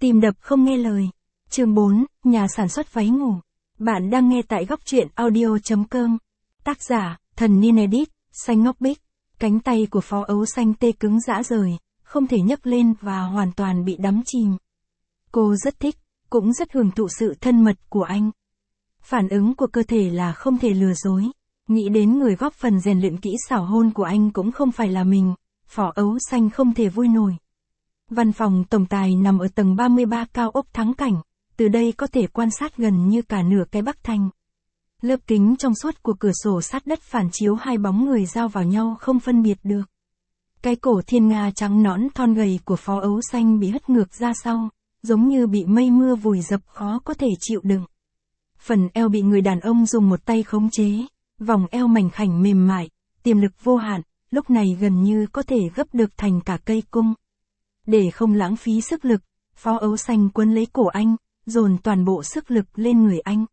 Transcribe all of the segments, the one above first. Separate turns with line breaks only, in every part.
Tim đập không nghe lời. Chương 4, nhà sản xuất váy ngủ. Bạn đang nghe tại góc truyện audio.com. Tác giả, Thần Niên Edit, Xanh Ngọc Bích. Cánh tay của Phó Ấu Xanh tê cứng rã rời, không thể nhấc lên và hoàn toàn bị đắm chìm. Cô rất thích, cũng rất hưởng thụ sự thân mật của anh. Phản ứng của cơ thể là không thể lừa dối. Nghĩ đến người góp phần rèn luyện kỹ xảo hôn của anh cũng không phải là mình, Phó Ấu Xanh không thể vui nổi. Văn phòng tổng tài nằm ở tầng 33 cao ốc Thắng Cảnh, từ đây có thể quan sát gần như cả nửa cái Bắc Thành. Lớp kính trong suốt của cửa sổ sát đất phản chiếu hai bóng người giao vào nhau không phân biệt được. Cái cổ thiên nga trắng nõn thon gầy của Phó Ấu Xanh bị hất ngược ra sau, giống như bị mây mưa vùi dập khó có thể chịu đựng. Phần eo bị người đàn ông dùng một tay khống chế, vòng eo mảnh khảnh mềm mại, tiềm lực vô hạn, lúc này gần như có thể gấp được thành cả cây cung. Để không lãng phí sức lực, Phó Ấu Xanh quấn lấy cổ anh, dồn toàn bộ sức lực lên người anh.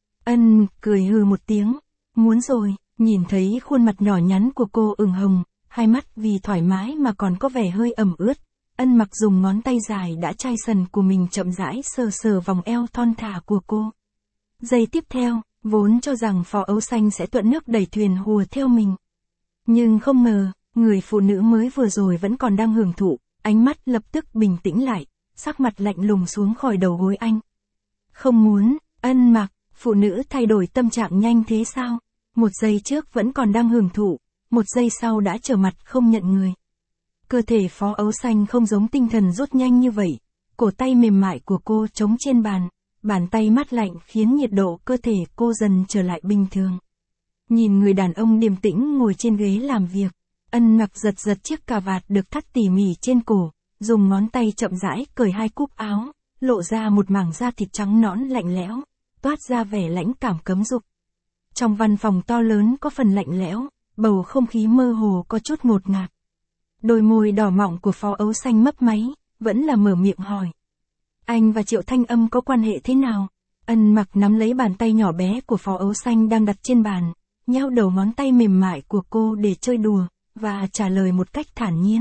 Ân cười hừ một tiếng, muốn rồi, nhìn thấy khuôn mặt nhỏ nhắn của cô ửng hồng, hai mắt vì thoải mái mà còn có vẻ hơi ẩm ướt. Ân mặc dùng ngón tay dài đã chai sần của mình chậm rãi sờ sờ vòng eo thon thả của cô. Giây tiếp theo, vốn cho rằng Phó Ấu Xanh sẽ thuận nước đẩy thuyền hùa theo mình. Nhưng không ngờ, người phụ nữ mới vừa rồi vẫn còn đang hưởng thụ, ánh mắt lập tức bình tĩnh lại, sắc mặt lạnh lùng xuống khỏi đầu gối anh. Không muốn, Ân mặc, phụ nữ thay đổi tâm trạng nhanh thế sao? Một giây trước vẫn còn đang hưởng thụ, một giây sau đã trở mặt không nhận người. Cơ thể Phó Ấu Xanh không giống tinh thần rút nhanh như vậy, cổ tay mềm mại của cô chống trên bàn, bàn tay mát lạnh khiến nhiệt độ cơ thể cô dần trở lại bình thường. Nhìn người đàn ông điềm tĩnh ngồi trên ghế làm việc, Ân mặc giật giật chiếc cà vạt được thắt tỉ mỉ trên cổ, dùng ngón tay chậm rãi cởi hai cúc áo, lộ ra một mảng da thịt trắng nõn lạnh lẽo, toát ra vẻ lãnh cảm cấm dục. Trong văn phòng to lớn có phần lạnh lẽo, bầu không khí mơ hồ có chút ngột ngạt. Đôi môi đỏ mọng của Phó Ấu Xanh mấp máy, vẫn là mở miệng hỏi. Anh và Triệu Thanh Âm có quan hệ thế nào? Ân mặc nắm lấy bàn tay nhỏ bé của Phó Ấu Xanh đang đặt trên bàn, nheo đầu ngón tay mềm mại của cô để chơi đùa, và trả lời một cách thản nhiên.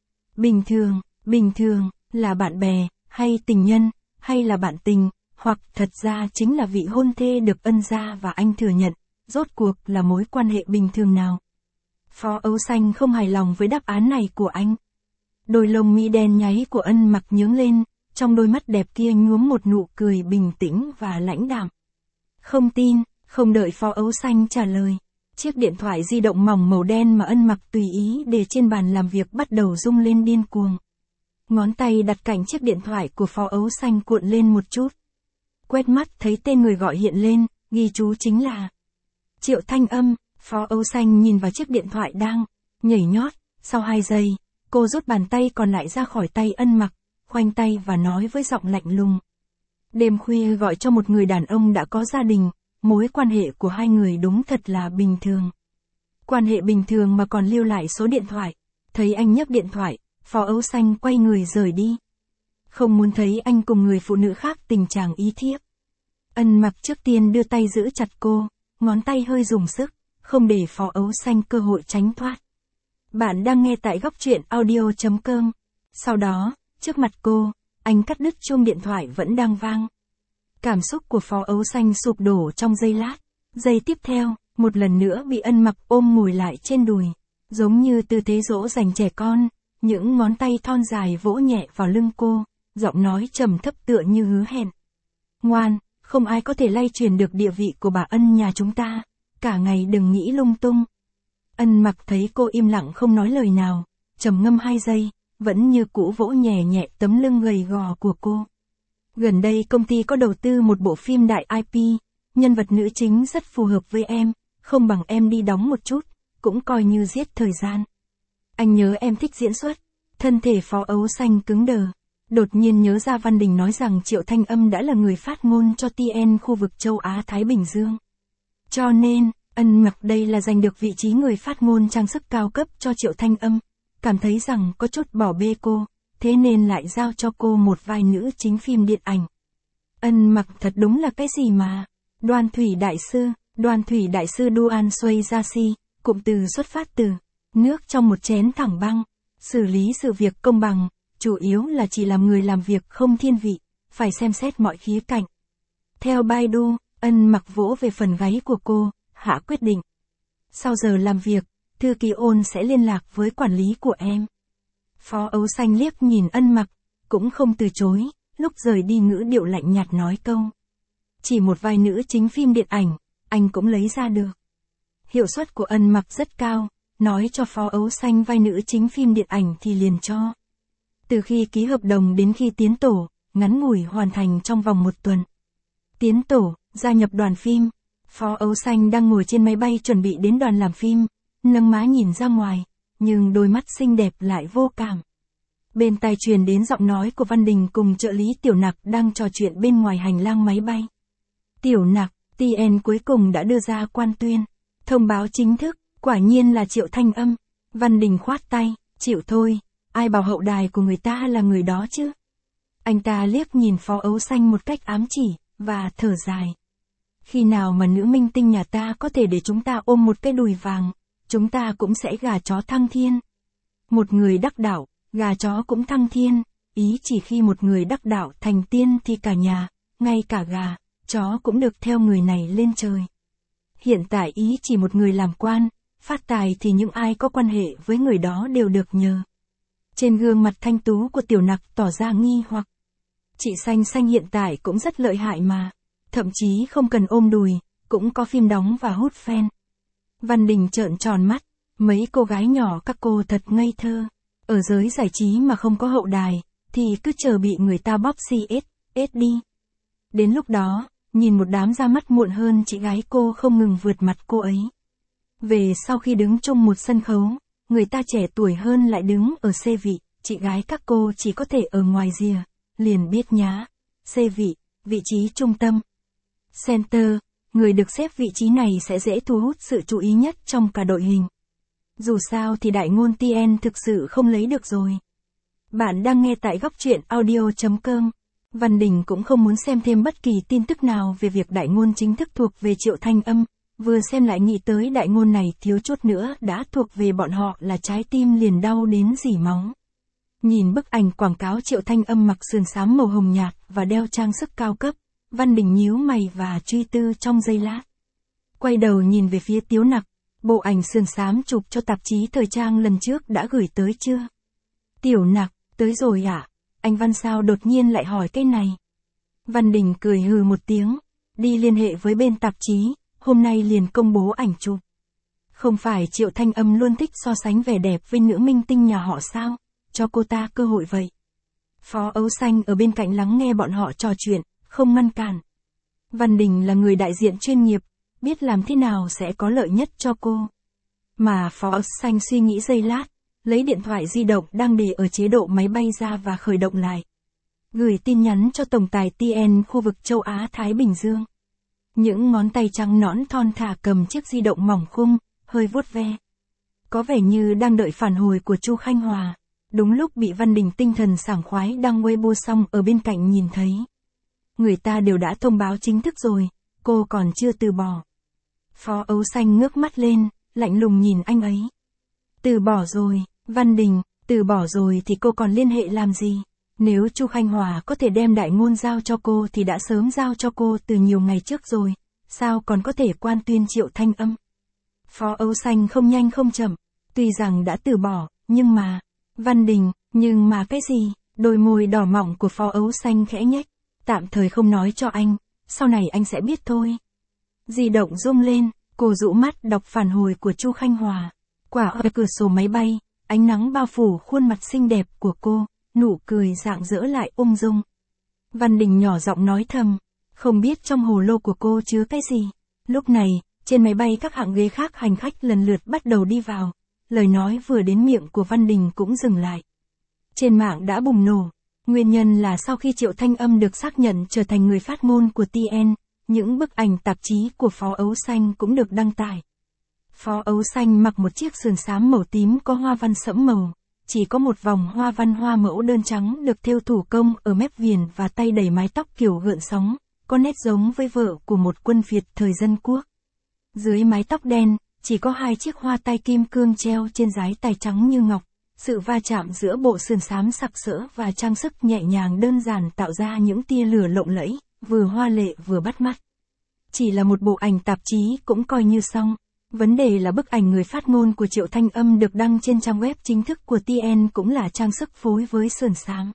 Bình thường, là bạn bè, hay tình nhân, hay là bạn tình, hoặc thật ra chính là vị hôn thê được Ân gia và anh thừa nhận, rốt cuộc là mối quan hệ bình thường nào? Phó Ấu Xanh không hài lòng với đáp án này của anh. Đôi lông mi đen nháy của Ân mặc nhướng lên, trong đôi mắt đẹp kia nhuốm một nụ cười bình tĩnh và lãnh đạm. Không tin, không đợi Phó Ấu Xanh trả lời. Chiếc điện thoại di động mỏng màu đen mà Ân mặc tùy ý để trên bàn làm việc bắt đầu rung lên điên cuồng. Ngón tay đặt cạnh chiếc điện thoại của Phó Ấu Xanh cuộn lên một chút. Quét mắt thấy tên người gọi hiện lên, ghi chú chính là Triệu Thanh Âm. Phó Ấu Xanh nhìn vào chiếc điện thoại đang nhảy nhót, sau 2 giây, cô rút bàn tay còn lại ra khỏi tay Ân mặc, khoanh tay và nói với giọng lạnh lùng. Đêm khuya gọi cho một người đàn ông đã có gia đình, mối quan hệ của hai người đúng thật là bình thường. Quan hệ bình thường mà còn lưu lại số điện thoại. Thấy anh nhấc điện thoại, Phó Ấu Xanh quay người rời đi. Không muốn thấy anh cùng người phụ nữ khác tình trạng ý thiếp. Ân mặc trước tiên đưa tay giữ chặt cô, ngón tay hơi dùng sức, không để Phó Ấu Xanh cơ hội tránh thoát. Bạn đang nghe tại góc truyện audio.com. Sau đó, trước mặt cô, anh cắt đứt chuông điện thoại vẫn đang vang. Cảm xúc của Phó Ấu Xanh sụp đổ trong giây lát. Giây tiếp theo, một lần nữa bị Ân mặc ôm ngồi lại trên đùi. Giống như tư thế dỗ dành trẻ con, những ngón tay thon dài vỗ nhẹ vào lưng cô, giọng nói trầm thấp tựa như hứa hẹn. Ngoan, không ai có thể lay truyền được địa vị của bà Ân nhà chúng ta. Cả ngày đừng nghĩ lung tung. Ân mặc thấy cô im lặng không nói lời nào, trầm ngâm 2 giây, vẫn như cũ vỗ nhẹ nhẹ tấm lưng gầy gò của cô. Gần đây công ty có đầu tư một bộ phim đại IP, nhân vật nữ chính rất phù hợp với em, không bằng em đi đóng một chút, cũng coi như giết thời gian. Anh nhớ em thích diễn xuất. Thân thể Phó Ấu Xanh cứng đờ. Đột nhiên nhớ ra Văn Đình nói rằng Triệu Thanh Âm đã là người phát ngôn cho TN khu vực châu Á-Thái Bình Dương. Cho nên, Ân mặc đây là giành được vị trí người phát ngôn trang sức cao cấp cho Triệu Thanh Âm. Cảm thấy rằng có chút bỏ bê cô, thế nên lại giao cho cô một vai nữ chính phim điện ảnh. Ân mặc thật đúng là cái gì mà. Đoan Thủy Đại sư Duan Xuey Gia Si, cụm từ xuất phát từ nước trong một chén thẳng băng, xử lý sự việc công bằng, chủ yếu là chỉ làm người làm việc không thiên vị, phải xem xét mọi khía cạnh. Theo Baidu, Ân Mặc vỗ về phần gáy của cô, hạ quyết định. Sau giờ làm việc, thư ký Ôn sẽ liên lạc với quản lý của em. Phó Ấu Xanh liếc nhìn Ân Mặc, cũng không từ chối, lúc rời đi ngữ điệu lạnh nhạt nói câu. Chỉ một vai nữ chính phim điện ảnh, anh cũng lấy ra được. Hiệu suất của Ân Mặc rất cao, nói cho Phó Ấu Xanh vai nữ chính phim điện ảnh thì liền cho. Từ khi ký hợp đồng đến khi tiến tổ, ngắn ngủi hoàn thành trong vòng 1 tuần. Tiến tổ, gia nhập đoàn phim. Phó Ấu Xanh đang ngồi trên máy bay chuẩn bị đến đoàn làm phim, nâng má nhìn ra ngoài, nhưng đôi mắt xinh đẹp lại vô cảm. Bên tai truyền đến giọng nói của Văn Đình cùng trợ lý Tiểu Nặc đang trò chuyện bên ngoài hành lang máy bay. Tiểu Nặc, TN cuối cùng đã đưa ra quan tuyên. Thông báo chính thức, quả nhiên là Triệu Thanh Âm. Văn Đình khoát tay, chịu thôi, ai bảo hậu đài của người ta là người đó chứ. Anh ta liếc nhìn Phó Ấu Xanh một cách ám chỉ, và thở dài. Khi nào mà nữ minh tinh nhà ta có thể để chúng ta ôm một cái đùi vàng, chúng ta cũng sẽ gà chó thăng thiên. Một người đắc đạo, gà chó cũng thăng thiên, ý chỉ khi một người đắc đạo thành tiên thì cả nhà, ngay cả gà, chó cũng được theo người này lên trời. Hiện tại ý chỉ một người làm quan, phát tài thì những ai có quan hệ với người đó đều được nhờ. Trên gương mặt thanh tú của Tiểu Nặc tỏ ra nghi hoặc. Chị Xanh Xanh hiện tại cũng rất lợi hại mà, thậm chí không cần ôm đùi, cũng có phim đóng và hút fan. Văn Đình trợn tròn mắt, mấy cô gái nhỏ các cô thật ngây thơ. Ở giới giải trí mà không có hậu đài, thì cứ chờ bị người ta bóp CS đi. Đến lúc đó, nhìn một đám ra mắt muộn hơn chị gái cô không ngừng vượt mặt cô ấy. Về sau khi đứng chung một sân khấu, người ta trẻ tuổi hơn lại đứng ở C vị, chị gái các cô chỉ có thể ở ngoài rìa, liền biết nhá. C vị, vị trí trung tâm. Center, người được xếp vị trí này sẽ dễ thu hút sự chú ý nhất trong cả đội hình. Dù sao thì đại ngôn TN thực sự không lấy được rồi. Bạn đang nghe tại góc truyện audio.com. Văn Đình cũng không muốn xem thêm bất kỳ tin tức nào về việc đại ngôn chính thức thuộc về Triệu Thanh Âm, vừa xem lại nghĩ tới đại ngôn này thiếu chút nữa đã thuộc về bọn họ là trái tim liền đau đến rỉ máu. Nhìn bức ảnh quảng cáo Triệu Thanh Âm mặc sườn xám màu hồng nhạt và đeo trang sức cao cấp, Văn Đình nhíu mày và truy tư trong giây lát. Quay đầu nhìn về phía Tiếu Nặc, bộ ảnh sườn xám chụp cho tạp chí thời trang lần trước đã gửi tới chưa? Tiểu Nặc, tới rồi ạ. Anh Văn sao đột nhiên lại hỏi cái này? Văn Đình cười hừ một tiếng, đi liên hệ với bên tạp chí, hôm nay liền công bố ảnh chụp. Không phải Triệu Thanh Âm luôn thích so sánh vẻ đẹp với nữ minh tinh nhà họ sao? Cho cô ta cơ hội vậy. Phó Ấu Xanh ở bên cạnh lắng nghe bọn họ trò chuyện, không ngăn cản. Văn Đình là người đại diện chuyên nghiệp, biết làm thế nào sẽ có lợi nhất cho cô. Mà Phó Ấu Xanh suy nghĩ giây lát, lấy điện thoại di động đang để ở chế độ máy bay ra và khởi động lại. Gửi tin nhắn cho tổng tài TN khu vực châu Á-Thái Bình Dương. Những ngón tay trắng nõn thon thả cầm chiếc di động mỏng khung, hơi vuốt ve. Có vẻ như đang đợi phản hồi của Chu Khanh Hòa. Đúng lúc bị Văn Đình tinh thần sảng khoái đăng Weibo xong ở bên cạnh nhìn thấy. Người ta đều đã thông báo chính thức rồi, cô còn chưa từ bỏ. Phó Ấu Xanh ngước mắt lên, lạnh lùng nhìn anh ấy. Từ bỏ rồi, Văn Đình, từ bỏ rồi thì cô còn liên hệ làm gì? Nếu Chu Khanh Hòa có thể đem đại ngôn giao cho cô thì đã sớm giao cho cô từ nhiều ngày trước rồi, sao còn có thể quan tuyên Triệu Thanh Âm? Phó Ấu Xanh không nhanh không chậm, tuy rằng đã từ bỏ, nhưng mà... Văn Đình, nhưng mà cái gì? Đôi môi đỏ mọng của Phó Ấu Xanh khẽ nhếch. Tạm thời không nói cho anh, sau này anh sẽ biết thôi. Di động rung lên, cô rũ mắt đọc phản hồi của Chu Khanh Hòa. Quả ở cửa sổ máy bay, ánh nắng bao phủ khuôn mặt xinh đẹp của cô, nụ cười rạng rỡ lại ung dung. Văn Đình nhỏ giọng nói thầm, không biết trong hồ lô của cô chứa cái gì. Lúc này, trên máy bay các hạng ghế khác hành khách lần lượt bắt đầu đi vào. Lời nói vừa đến miệng của Văn Đình cũng dừng lại. Trên mạng đã bùng nổ. Nguyên nhân là sau khi Triệu Thanh Âm được xác nhận trở thành người phát ngôn của TN, những bức ảnh tạp chí của Phó Ấu Xanh cũng được đăng tải. Phó Ấu Xanh mặc một chiếc sườn xám màu tím có hoa văn sẫm màu, chỉ có một vòng hoa văn hoa mẫu đơn trắng được thêu thủ công ở mép viền và tay đẩy mái tóc kiểu gợn sóng, có nét giống với vợ của một quân Việt thời dân quốc. Dưới mái tóc đen, chỉ có 2 chiếc hoa tai kim cương treo trên dái tài trắng như ngọc, Sự va chạm giữa bộ sườn xám sặc sỡ và trang sức nhẹ nhàng đơn giản tạo ra những tia lửa lộng lẫy, vừa hoa lệ vừa bắt mắt. Chỉ là một bộ ảnh tạp chí cũng coi như xong. Vấn đề là bức ảnh người phát ngôn của Triệu Thanh Âm được đăng trên trang web chính thức của TN cũng là trang sức phối với sườn xám.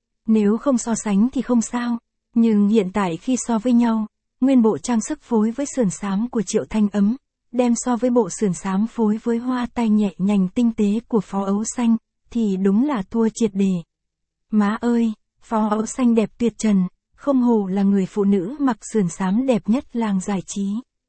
Nếu không so sánh thì không sao, nhưng hiện tại khi so với nhau, nguyên bộ trang sức phối với sườn xám của Triệu Thanh Âm, đem so với bộ sườn xám phối với hoa tai nhẹ nhàng tinh tế của Phó Ấu Xanh, thì đúng là thua triệt đề. Má ơi, Phó Ấu Xanh đẹp tuyệt trần, không hổ là người phụ nữ mặc sườn xám đẹp nhất làng giải trí.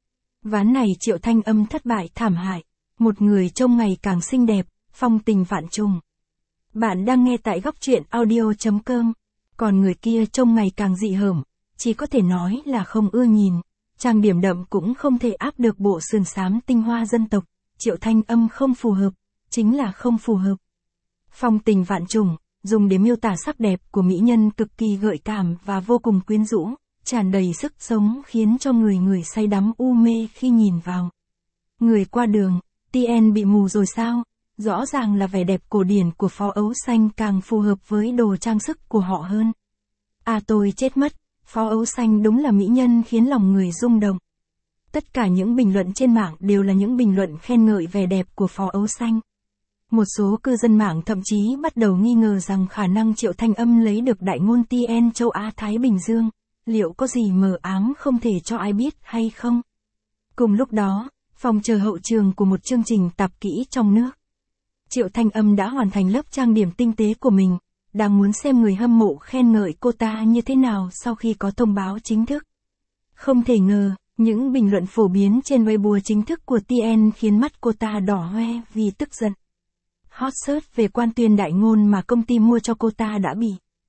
Ván này Triệu Thanh Âm thất bại thảm hại, một người trông ngày càng xinh đẹp, phong tình vạn trùng. Bạn đang nghe tại góc truyện audio.com, còn người kia trông ngày càng dị hợm, chỉ có thể nói là không ưa nhìn, trang điểm đậm cũng không thể áp được bộ sườn xám tinh hoa dân tộc, Triệu Thanh Âm không phù hợp, chính là không phù hợp. Phong tình vạn trùng, dùng để miêu tả sắc đẹp của mỹ nhân cực kỳ gợi cảm và vô cùng quyến rũ, tràn đầy sức sống khiến cho người say đắm u mê khi nhìn vào. Người qua đường, TN bị mù rồi sao? Rõ ràng là vẻ đẹp cổ điển của Phó Ấu Xanh càng phù hợp với đồ trang sức của họ hơn. À tôi chết mất, Phó Ấu Xanh đúng là mỹ nhân khiến lòng người rung động. Tất cả những bình luận trên mạng đều là những bình luận khen ngợi vẻ đẹp của Phó Ấu Xanh. Một số cư dân mạng thậm chí bắt đầu nghi ngờ rằng khả năng Triệu Thanh Âm lấy được đại ngôn TN châu Á Thái Bình Dương, liệu có gì mờ ám không thể cho ai biết hay không? Cùng lúc đó, phòng chờ hậu trường của một chương trình tạp kỹ trong nước. Triệu Thanh Âm đã hoàn thành lớp trang điểm tinh tế của mình, đang muốn xem người hâm mộ khen ngợi cô ta như thế nào sau khi có thông báo chính thức. Không thể ngờ, những bình luận phổ biến trên Weibo chính thức của TN khiến mắt cô ta đỏ hoe vì tức giận. Hot search về quan tuyên đại ngôn mà công ty mua cho cô ta đã bị.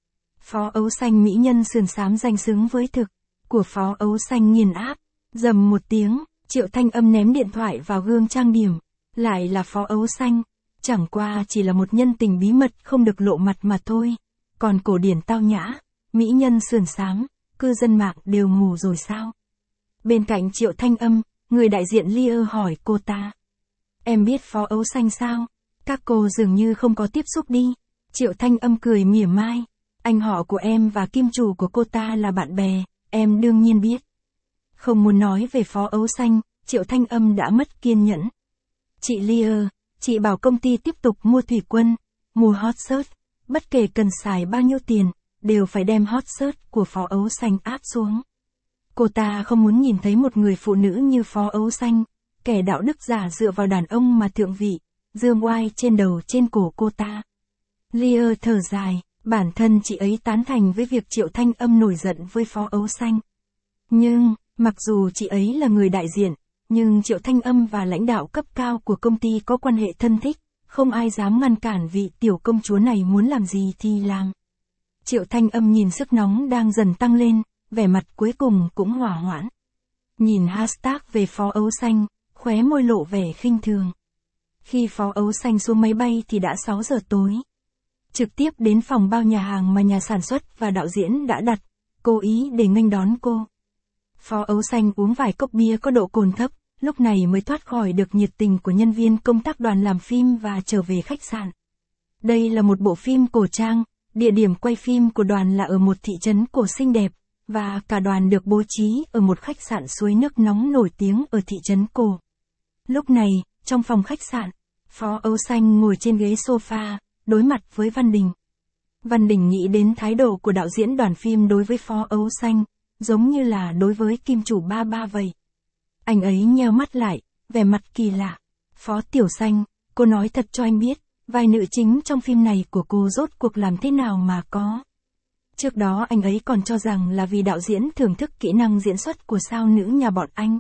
Phó Ấu Xanh mỹ nhân sườn xám danh xứng với thực, của Phó Ấu Xanh nghiền áp. Rầm một tiếng, Triệu Thanh Âm ném điện thoại vào gương trang điểm. Lại là Phó Ấu Xanh, chẳng qua chỉ là một nhân tình bí mật không được lộ mặt mà thôi. Còn cổ điển tao nhã, mỹ nhân sườn xám, cư dân mạng đều mù rồi sao? Bên cạnh Triệu Thanh Âm, người đại diện Lear hỏi cô ta. Em biết Phó Ấu Xanh sao? Các cô dường như không có tiếp xúc đi. Triệu Thanh Âm cười mỉa mai. Anh họ của em và kim chủ của cô ta là bạn bè, em đương nhiên biết. Không muốn nói về Phó Ấu Xanh, Triệu Thanh Âm đã mất kiên nhẫn. Chị Lear, chị bảo công ty tiếp tục mua thủy quân, mua hot search, bất kể cần xài bao nhiêu tiền, đều phải đem hot search của Phó Ấu Xanh áp xuống. Cô ta không muốn nhìn thấy một người phụ nữ như Phó Ấu Xanh, kẻ đạo đức giả dựa vào đàn ông mà thượng vị, dương oai trên đầu trên cổ cô ta. Lear thở dài, bản thân chị ấy tán thành với việc Triệu Thanh Âm nổi giận với Phó Ấu Xanh. Nhưng, mặc dù chị ấy là người đại diện, nhưng Triệu Thanh Âm và lãnh đạo cấp cao của công ty có quan hệ thân thích, không ai dám ngăn cản vị tiểu công chúa này muốn làm gì thì làm. Triệu Thanh Âm nhìn sức nóng đang dần tăng lên, vẻ mặt cuối cùng cũng hỏa hoãn. Nhìn hashtag về Phó Ấu Xanh, khóe môi lộ vẻ khinh thường. Khi Phó Ấu Xanh xuống máy bay thì đã 6 giờ tối. Trực tiếp đến phòng bao nhà hàng mà nhà sản xuất và đạo diễn đã đặt, cố ý để nghênh đón cô. Phó Ấu Xanh uống vài cốc bia có độ cồn thấp, lúc này mới thoát khỏi được nhiệt tình của nhân viên công tác đoàn làm phim và trở về khách sạn. Đây là một bộ phim cổ trang, địa điểm quay phim của đoàn là ở một thị trấn cổ xinh đẹp, và cả đoàn được bố trí ở một khách sạn suối nước nóng nổi tiếng ở thị trấn cổ. Lúc này, trong phòng khách sạn, Phó Ấu Xanh ngồi trên ghế sofa, đối mặt với Văn Đình. Văn Đình nghĩ đến thái độ của đạo diễn đoàn phim đối với Phó Ấu Xanh, giống như là đối với kim chủ ba ba vậy. Anh ấy nheo mắt lại, vẻ mặt kỳ lạ. Phó Tiểu Xanh, cô nói thật cho anh biết, vai nữ chính trong phim này của cô rốt cuộc làm thế nào mà có. Trước đó anh ấy còn cho rằng là vì đạo diễn thưởng thức kỹ năng diễn xuất của sao nữ nhà bọn anh.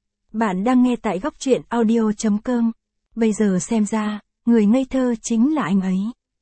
Bạn đang nghe tại góc truyện audio.com. Bây giờ xem ra, người ngây thơ chính là anh ấy.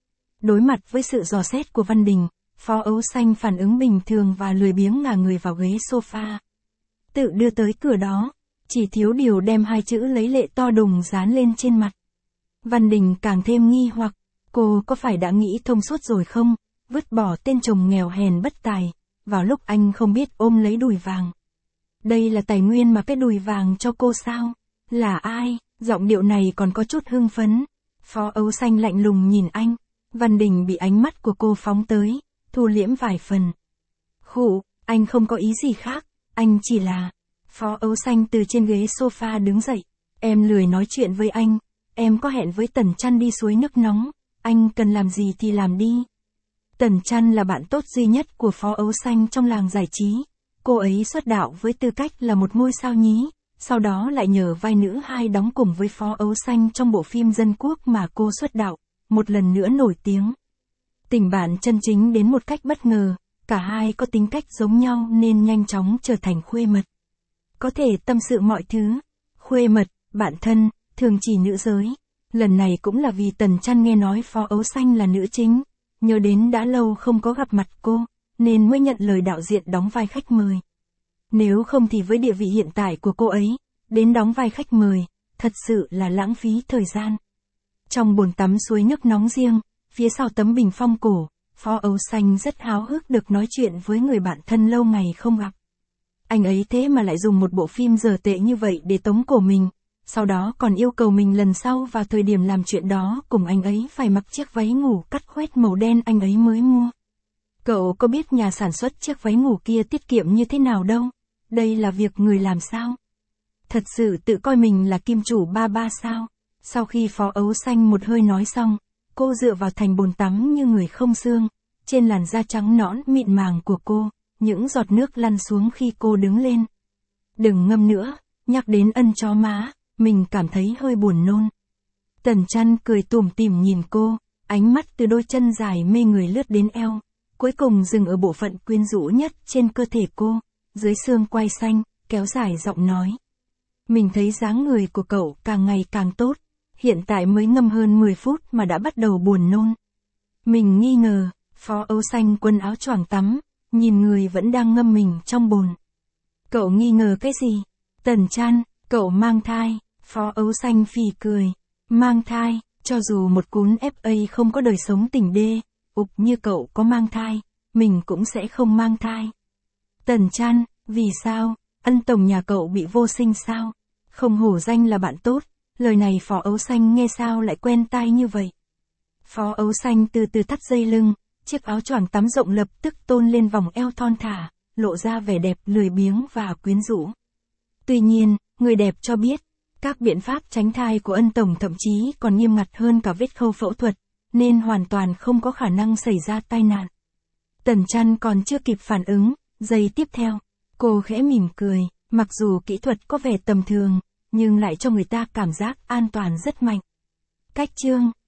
Đối mặt với sự dò xét của Văn Đình, Phó Ấu Xanh phản ứng bình thường và lười biếng ngả người vào ghế sofa. Tự đưa tới cửa đó, chỉ thiếu điều đem hai chữ lấy lệ to đùng dán lên trên mặt. Văn Đình càng thêm nghi hoặc, cô có phải đã nghĩ thông suốt rồi không, vứt bỏ tên chồng nghèo hèn bất tài, vào lúc anh không biết ôm lấy đùi vàng. Đây là tài nguyên mà cái đùi vàng cho cô sao? Là ai? Giọng điệu này còn có chút hưng phấn. Phó Ấu Xanh lạnh lùng nhìn anh. Văn Đình bị ánh mắt của cô phóng tới, thu liễm vài phần. Khụ, anh không có ý gì khác, anh chỉ là... Phó Ấu Xanh từ trên ghế sofa đứng dậy. Em lười nói chuyện với anh, em có hẹn với Tần Trăn đi suối nước nóng, anh cần làm gì thì làm đi. Tần Trăn là bạn tốt duy nhất của Phó Ấu Xanh trong làng giải trí. Cô ấy xuất đạo với tư cách là một ngôi sao nhí, sau đó lại nhờ vai nữ hai đóng cùng với Phó Ấu Xanh trong bộ phim Dân Quốc mà cô xuất đạo, một lần nữa nổi tiếng. Tình bạn chân chính đến một cách bất ngờ, cả hai có tính cách giống nhau nên nhanh chóng trở thành khuê mật. Có thể tâm sự mọi thứ. Khuê mật, bạn thân, thường chỉ nữ giới. Lần này cũng là vì Tần Trăn nghe nói Phó Ấu Xanh là nữ chính, nhớ đến đã lâu không có gặp mặt cô, nên mới nhận lời đạo diễn đóng vai khách mời. Nếu không thì với địa vị hiện tại của cô ấy, đến đóng vai khách mời, thật sự là lãng phí thời gian. Trong bồn tắm suối nước nóng riêng, phía sau tấm bình phong cổ, Phó Ấu Xanh rất háo hức được nói chuyện với người bạn thân lâu ngày không gặp. Anh ấy thế mà lại dùng một bộ phim dở tệ như vậy để tống cổ mình, sau đó còn yêu cầu mình lần sau vào thời điểm làm chuyện đó cùng anh ấy phải mặc chiếc váy ngủ cắt khoét màu đen anh ấy mới mua. Cậu có biết nhà sản xuất chiếc váy ngủ kia tiết kiệm như thế nào đâu, đây là việc người làm sao? Thật sự tự coi mình là kim chủ ba ba sao? Sau khi Phó Ấu Xanh một hơi nói xong, cô dựa vào thành bồn tắm như người không xương, trên làn da trắng nõn mịn màng của cô, những giọt nước lăn xuống khi cô đứng lên. Đừng ngâm nữa, nhắc đến ân chó má, mình cảm thấy hơi buồn nôn. Tần Trăn cười tủm tỉm nhìn cô, ánh mắt từ đôi chân dài mê người lướt đến eo, cuối cùng dừng ở bộ phận quyến rũ nhất trên cơ thể cô, dưới xương quai xanh, kéo dài giọng nói. Mình thấy dáng người của cậu càng ngày càng tốt, hiện tại mới ngâm hơn 10 phút mà đã bắt đầu buồn nôn. Mình nghi ngờ, Phó Ấu Xanh quần áo choàng tắm, nhìn người vẫn đang ngâm mình trong bồn. Cậu nghi ngờ cái gì? Tần Trăn, cậu mang thai. Phó Ấu Xanh phì cười. Mang thai, cho dù một cún FA không có đời sống tỉnh đê, như cậu có mang thai, mình cũng sẽ không mang thai. Tần Trăn, vì sao? Ân tổng nhà cậu bị vô sinh sao? Không hổ danh là bạn tốt, lời này Phó Ấu Xanh nghe sao lại quen tai như vậy. Phó Ấu Xanh từ từ thắt dây lưng, chiếc áo choàng tắm rộng lập tức tôn lên vòng eo thon thả, lộ ra vẻ đẹp lười biếng và quyến rũ. Tuy nhiên, người đẹp cho biết, các biện pháp tránh thai của ân tổng thậm chí còn nghiêm ngặt hơn cả vết khâu phẫu thuật, nên hoàn toàn không có khả năng xảy ra tai nạn. Tần Trăn còn chưa kịp phản ứng, giây tiếp theo, cô khẽ mỉm cười, mặc dù kỹ thuật có vẻ tầm thường, nhưng lại cho người ta cảm giác an toàn rất mạnh. Cách chương